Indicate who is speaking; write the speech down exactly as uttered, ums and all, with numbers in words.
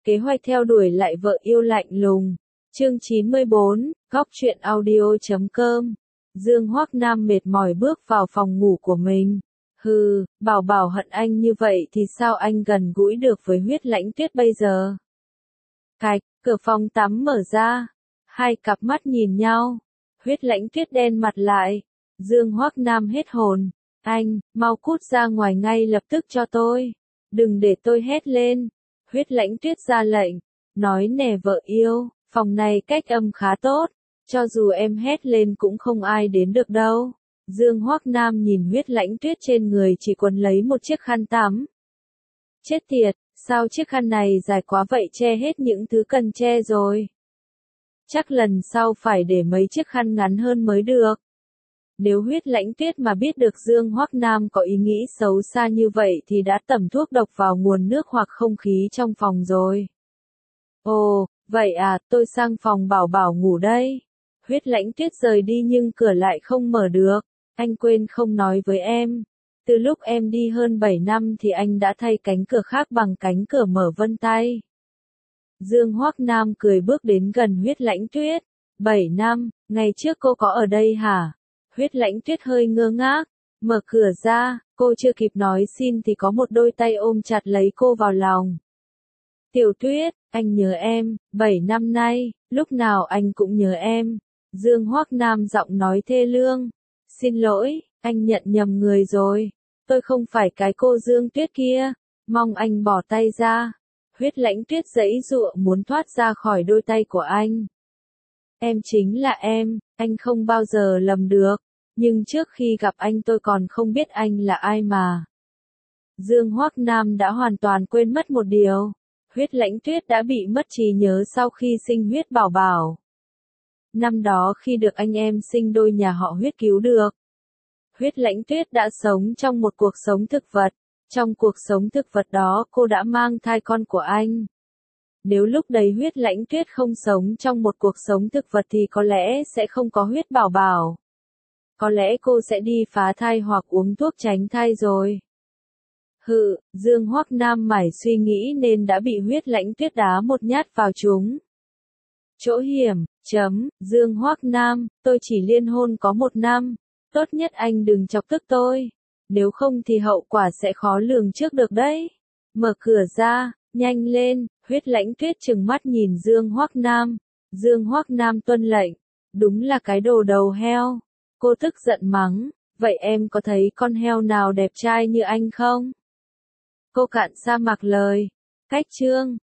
Speaker 1: Kế hoạch theo đuổi lại vợ yêu lạnh lùng. Chương chín mươi bốn, góc truyện audio chấm com. Dương Hoắc Nam mệt mỏi bước vào phòng ngủ của mình. Hừ, Bảo Bảo hận anh như vậy thì sao anh gần gũi được với Huyết Lãnh Tuyết bây giờ? Cạch, cửa phòng tắm mở ra. Hai cặp mắt nhìn nhau. Huyết Lãnh Tuyết đen mặt lại. Dương Hoắc Nam hết hồn. Anh, mau cút ra ngoài ngay lập tức cho tôi. Đừng để tôi hét lên. Huyết Lãnh Tuyết ra lệnh. Nói nè vợ yêu, phòng này cách âm khá tốt. Cho dù em hét lên cũng không ai đến được đâu. Dương Hoắc Nam nhìn Huyết Lãnh Tuyết trên người chỉ quấn lấy một chiếc khăn tắm. Chết tiệt, sao chiếc khăn này dài quá vậy, che hết những thứ cần che rồi. Chắc lần sau phải để mấy chiếc khăn ngắn hơn mới được. Nếu Huyết Lãnh Tuyết mà biết được Dương Hoắc Nam có ý nghĩ xấu xa như vậy thì đã tẩm thuốc độc vào nguồn nước hoặc không khí trong phòng rồi. Ồ, vậy à, tôi sang phòng Bảo Bảo ngủ đây. Huyết Lãnh Tuyết rời đi nhưng cửa lại không mở được. Anh quên không nói với em. Từ lúc em đi hơn bảy năm thì anh đã thay cánh cửa khác bằng cánh cửa mở vân tay. Dương Hoắc Nam cười bước đến gần Huyết Lãnh Tuyết. bảy năm, ngày trước cô có ở đây hả? Huyết Lãnh Tuyết hơi ngơ ngác. Mở cửa ra, cô chưa kịp nói xin thì có một đôi tay ôm chặt lấy cô vào lòng. Tiểu Tuyết, anh nhớ em, bảy năm nay, lúc nào anh cũng nhớ em. Dương Hoắc Nam giọng nói thê lương. Xin lỗi, anh nhận nhầm người rồi. Tôi không phải cái cô Dương Tuyết kia. Mong anh bỏ tay ra. Huyết Lãnh Tuyết giãy giụa muốn thoát ra khỏi đôi tay của anh. Em chính là em, anh không bao giờ lầm được. Nhưng trước khi gặp anh tôi còn không biết anh là ai mà. Dương Hoắc Nam đã hoàn toàn quên mất một điều. Huyết Lãnh Tuyết đã bị mất trí nhớ sau khi sinh Huyết Bảo Bảo. Năm đó khi được anh em sinh đôi nhà họ Huyết cứu được, Huyết Lãnh Tuyết đã sống trong một cuộc sống thực vật. Trong cuộc sống thực vật đó cô đã mang thai con của anh. Nếu lúc đấy Huyết Lãnh Tuyết không sống trong một cuộc sống thực vật thì có lẽ sẽ không có Huyết Bảo Bảo. Có lẽ cô sẽ đi phá thai hoặc uống thuốc tránh thai rồi. Hự, Dương Hoắc Nam mải suy nghĩ nên đã bị Huyết Lãnh Tuyết đá một nhát vào trúng. Chỗ hiểm, chấm, Dương Hoắc Nam, tôi chỉ liên hôn có một năm. Tốt nhất anh đừng chọc tức tôi. Nếu không thì hậu quả sẽ khó lường trước được đấy. Mở cửa ra, nhanh lên, Huyết Lãnh Tuyết trừng mắt nhìn Dương Hoắc Nam. Dương Hoắc Nam tuân lệnh. Đúng là cái đồ đầu heo. Cô tức giận mắng, vậy em có thấy con heo nào đẹp trai như anh không? Cô cạn sa mạc lời. Cách chương.